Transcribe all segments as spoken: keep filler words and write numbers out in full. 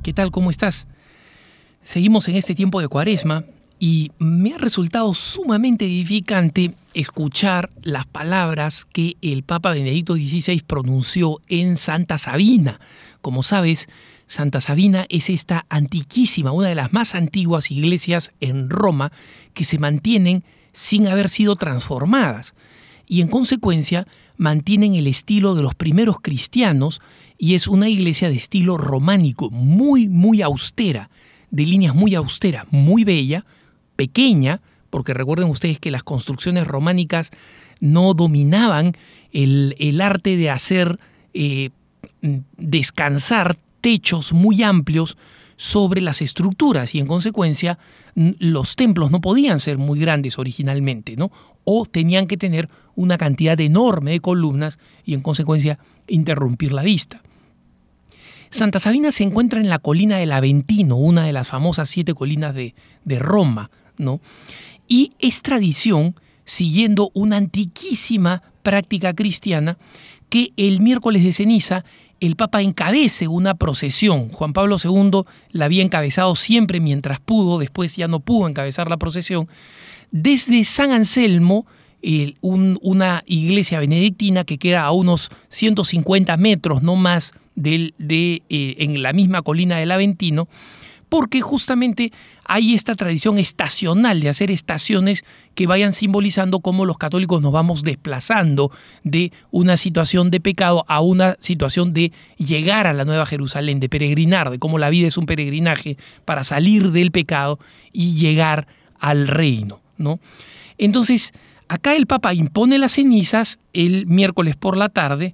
¿qué tal? ¿Cómo estás? Seguimos en este tiempo de Cuaresma y me ha resultado sumamente edificante escuchar las palabras que el Papa Benedicto dieciséis pronunció en Santa Sabina. Como sabes, Santa Sabina es esta antiquísima, una de las más antiguas iglesias en Roma que se mantienen sin haber sido transformadas y en consecuencia mantienen el estilo de los primeros cristianos y es una iglesia de estilo románico, muy, muy austera, de líneas muy austeras, muy bella, pequeña, porque recuerden ustedes que las construcciones románicas no dominaban el, el arte de hacer eh, descansar techos muy amplios sobre las estructuras y en consecuencia los templos no podían ser muy grandes originalmente, ¿no? O tenían que tener una cantidad enorme de columnas y en consecuencia interrumpir la vista. Santa Sabina se encuentra en la colina del Aventino, una de las famosas siete colinas de, de Roma, ¿no? Y es tradición, siguiendo una antiquísima práctica cristiana, que el miércoles de ceniza el Papa encabece una procesión. Juan Pablo segundo la había encabezado siempre mientras pudo, después ya no pudo encabezar la procesión, desde San Anselmo, eh, un, una iglesia benedictina que queda a unos ciento cincuenta metros, no más, de, de, eh, en la misma colina del Aventino, porque justamente hay esta tradición estacional de hacer estaciones que vayan simbolizando cómo los católicos nos vamos desplazando de una situación de pecado a una situación de llegar a la Nueva Jerusalén, de peregrinar, de cómo la vida es un peregrinaje para salir del pecado y llegar al reino, ¿no? Entonces, acá el Papa impone las cenizas el miércoles por la tarde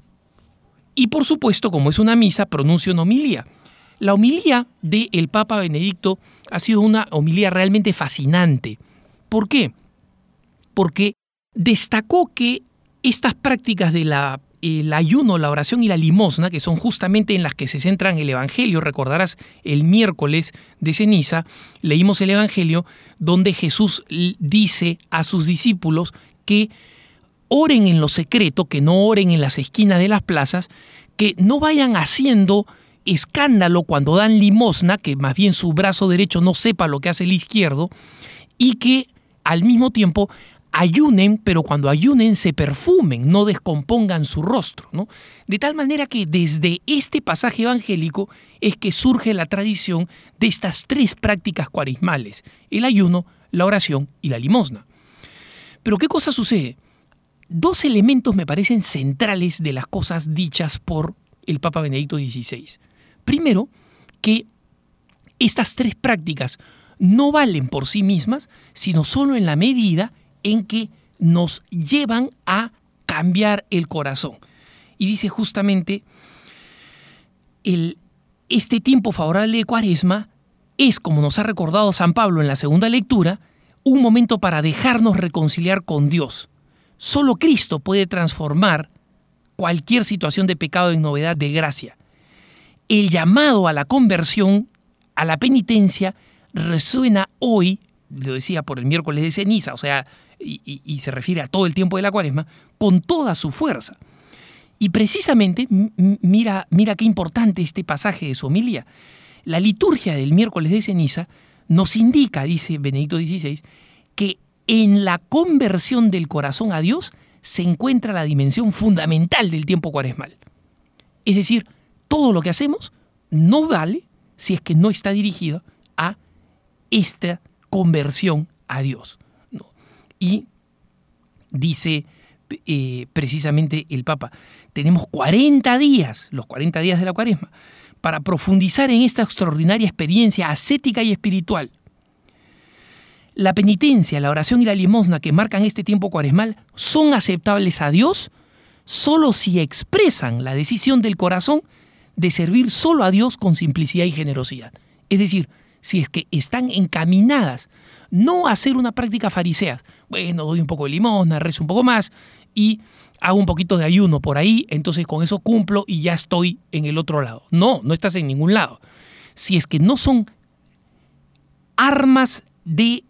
y, por supuesto, como es una misa, pronuncia una homilía. La homilía del Papa Benedicto ha sido una homilía realmente fascinante. ¿Por qué? Porque destacó que estas prácticas del ayuno, la oración y la limosna, que son justamente en las que se centra el Evangelio, recordarás el miércoles de ceniza, leímos el Evangelio donde Jesús dice a sus discípulos que oren en lo secreto, que no oren en las esquinas de las plazas, que no vayan haciendo escándalo cuando dan limosna, que más bien su brazo derecho no sepa lo que hace el izquierdo, y que al mismo tiempo ayunen, pero cuando ayunen se perfumen, no descompongan su rostro, ¿no? De tal manera que desde este pasaje evangélico es que surge la tradición de estas tres prácticas cuaresmales: el ayuno, la oración y la limosna. Pero ¿qué cosa sucede? Dos elementos me parecen centrales de las cosas dichas por el Papa Benedicto dieciséis. Primero, que estas tres prácticas no valen por sí mismas, sino solo en la medida en que nos llevan a cambiar el corazón. Y dice justamente, el, este tiempo favorable de Cuaresma es, como nos ha recordado San Pablo en la segunda lectura, un momento para dejarnos reconciliar con Dios. Solo Cristo puede transformar cualquier situación de pecado en novedad de gracia. El llamado a la conversión, a la penitencia, resuena hoy, lo decía por el miércoles de ceniza, o sea, y, y, y se refiere a todo el tiempo de la Cuaresma, con toda su fuerza. Y precisamente, mira, mira qué importante este pasaje de su homilía. La liturgia del miércoles de ceniza nos indica, dice Benedicto dieciséis, que en la conversión del corazón a Dios se encuentra la dimensión fundamental del tiempo cuaresmal. Es decir, todo lo que hacemos no vale si es que no está dirigido a esta conversión a Dios, ¿no? Y dice eh, precisamente el Papa, tenemos cuarenta días, los cuarenta días de la Cuaresma, para profundizar en esta extraordinaria experiencia ascética y espiritual. La penitencia, la oración y la limosna que marcan este tiempo cuaresmal son aceptables a Dios solo si expresan la decisión del corazón de servir solo a Dios con simplicidad y generosidad. Es decir, si es que están encaminadas no a hacer una práctica farisea, bueno, doy un poco de limosna, rezo un poco más y hago un poquito de ayuno por ahí, entonces con eso cumplo y ya estoy en el otro lado. No, no estás en ningún lado. Si es que no son armas de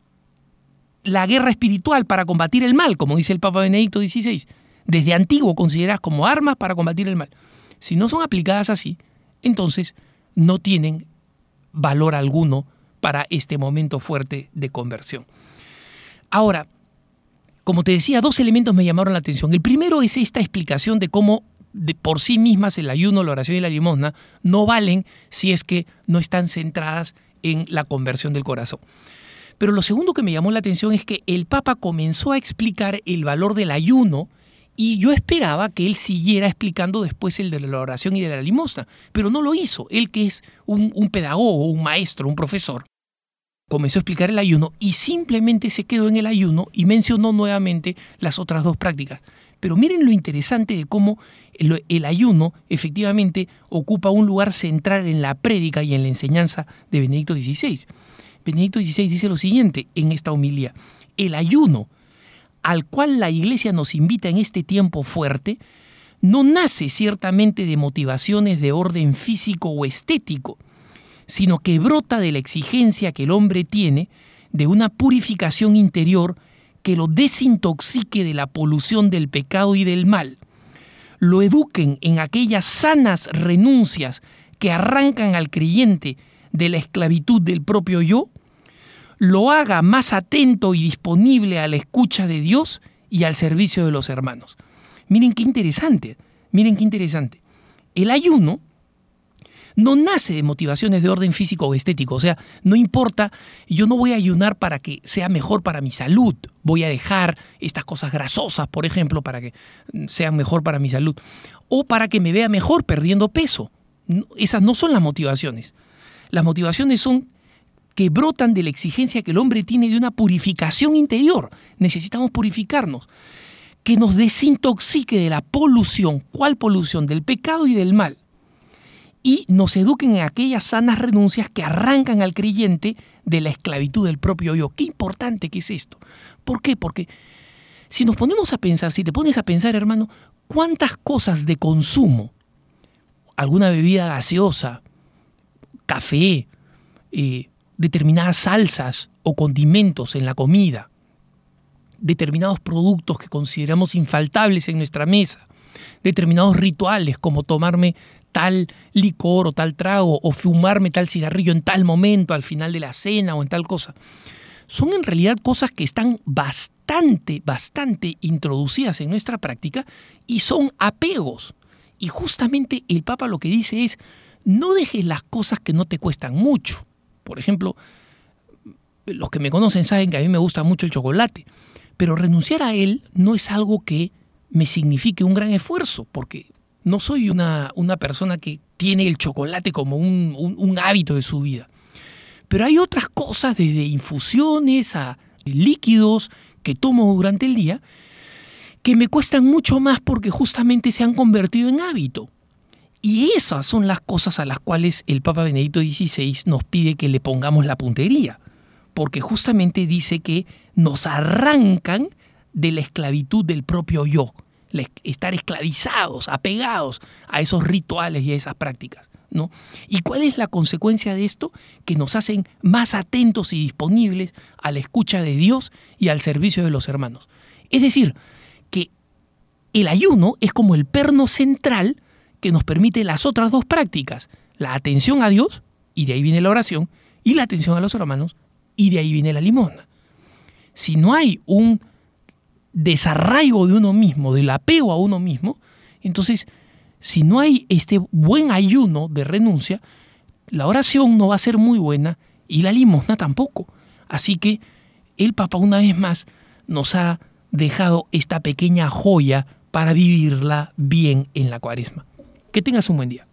la guerra espiritual para combatir el mal, como dice el Papa Benedicto dieciséis, desde antiguo consideradas como armas para combatir el mal. Si no son aplicadas así, entonces no tienen valor alguno para este momento fuerte de conversión. Ahora, como te decía, dos elementos me llamaron la atención. El primero es esta explicación de cómo de por sí mismas el ayuno, la oración y la limosna no valen si es que no están centradas en la conversión del corazón. Pero lo segundo que me llamó la atención es que el Papa comenzó a explicar el valor del ayuno y yo esperaba que él siguiera explicando después el de la oración y de la limosna, pero no lo hizo. Él, que es un, un pedagogo, un maestro, un profesor, comenzó a explicar el ayuno y simplemente se quedó en el ayuno y mencionó nuevamente las otras dos prácticas. Pero miren lo interesante de cómo el, el ayuno efectivamente ocupa un lugar central en la prédica y en la enseñanza de Benedicto dieciséis. Benedicto dieciséis dice lo siguiente en esta homilía: el ayuno al cual la Iglesia nos invita en este tiempo fuerte no nace ciertamente de motivaciones de orden físico o estético, sino que brota de la exigencia que el hombre tiene de una purificación interior que lo desintoxique de la polución del pecado y del mal, lo eduquen en aquellas sanas renuncias que arrancan al creyente de la esclavitud del propio yo, lo haga más atento y disponible a la escucha de Dios y al servicio de los hermanos. Miren qué interesante, miren qué interesante. El ayuno no nace de motivaciones de orden físico o estético, o sea, no importa, yo no voy a ayunar para que sea mejor para mi salud, voy a dejar estas cosas grasosas, por ejemplo, para que sean mejor para mi salud, o para que me vea mejor perdiendo peso. Esas no son las motivaciones. Las motivaciones son que brotan de la exigencia que el hombre tiene de una purificación interior. Necesitamos purificarnos, que nos desintoxique de la polución. ¿Cuál polución? Del pecado y del mal. Y nos eduquen en aquellas sanas renuncias que arrancan al creyente de la esclavitud del propio yo. Qué importante que es esto. ¿Por qué? Porque si nos ponemos a pensar, si te pones a pensar, hermano, cuántas cosas de consumo, alguna bebida gaseosa, café, eh, determinadas salsas o condimentos en la comida, determinados productos que consideramos infaltables en nuestra mesa, determinados rituales como tomarme tal licor o tal trago o fumarme tal cigarrillo en tal momento al final de la cena o en tal cosa, son en realidad cosas que están bastante, bastante introducidas en nuestra práctica y son apegos. Y justamente el Papa lo que dice es: no dejes las cosas que no te cuestan mucho. Por ejemplo, los que me conocen saben que a mí me gusta mucho el chocolate, pero renunciar a él no es algo que me signifique un gran esfuerzo, porque no soy una, una persona que tiene el chocolate como un, un, un hábito de su vida. Pero hay otras cosas, desde infusiones a líquidos que tomo durante el día, que me cuestan mucho más porque justamente se han convertido en hábito. Y esas son las cosas a las cuales el Papa Benedicto dieciséis nos pide que le pongamos la puntería, porque justamente dice que nos arrancan de la esclavitud del propio yo, estar esclavizados, apegados a esos rituales y a esas prácticas, ¿no? ¿Y cuál es la consecuencia de esto? Que nos hacen más atentos y disponibles a la escucha de Dios y al servicio de los hermanos. Es decir, que el ayuno es como el perno central que nos permite las otras dos prácticas, la atención a Dios, y de ahí viene la oración, y la atención a los hermanos, y de ahí viene la limosna. Si no hay un desarraigo de uno mismo, del apego a uno mismo, entonces, si no hay este buen ayuno de renuncia, la oración no va a ser muy buena y la limosna tampoco. Así que el Papa, una vez más, nos ha dejado esta pequeña joya para vivirla bien en la Cuaresma. Que tengas un buen día.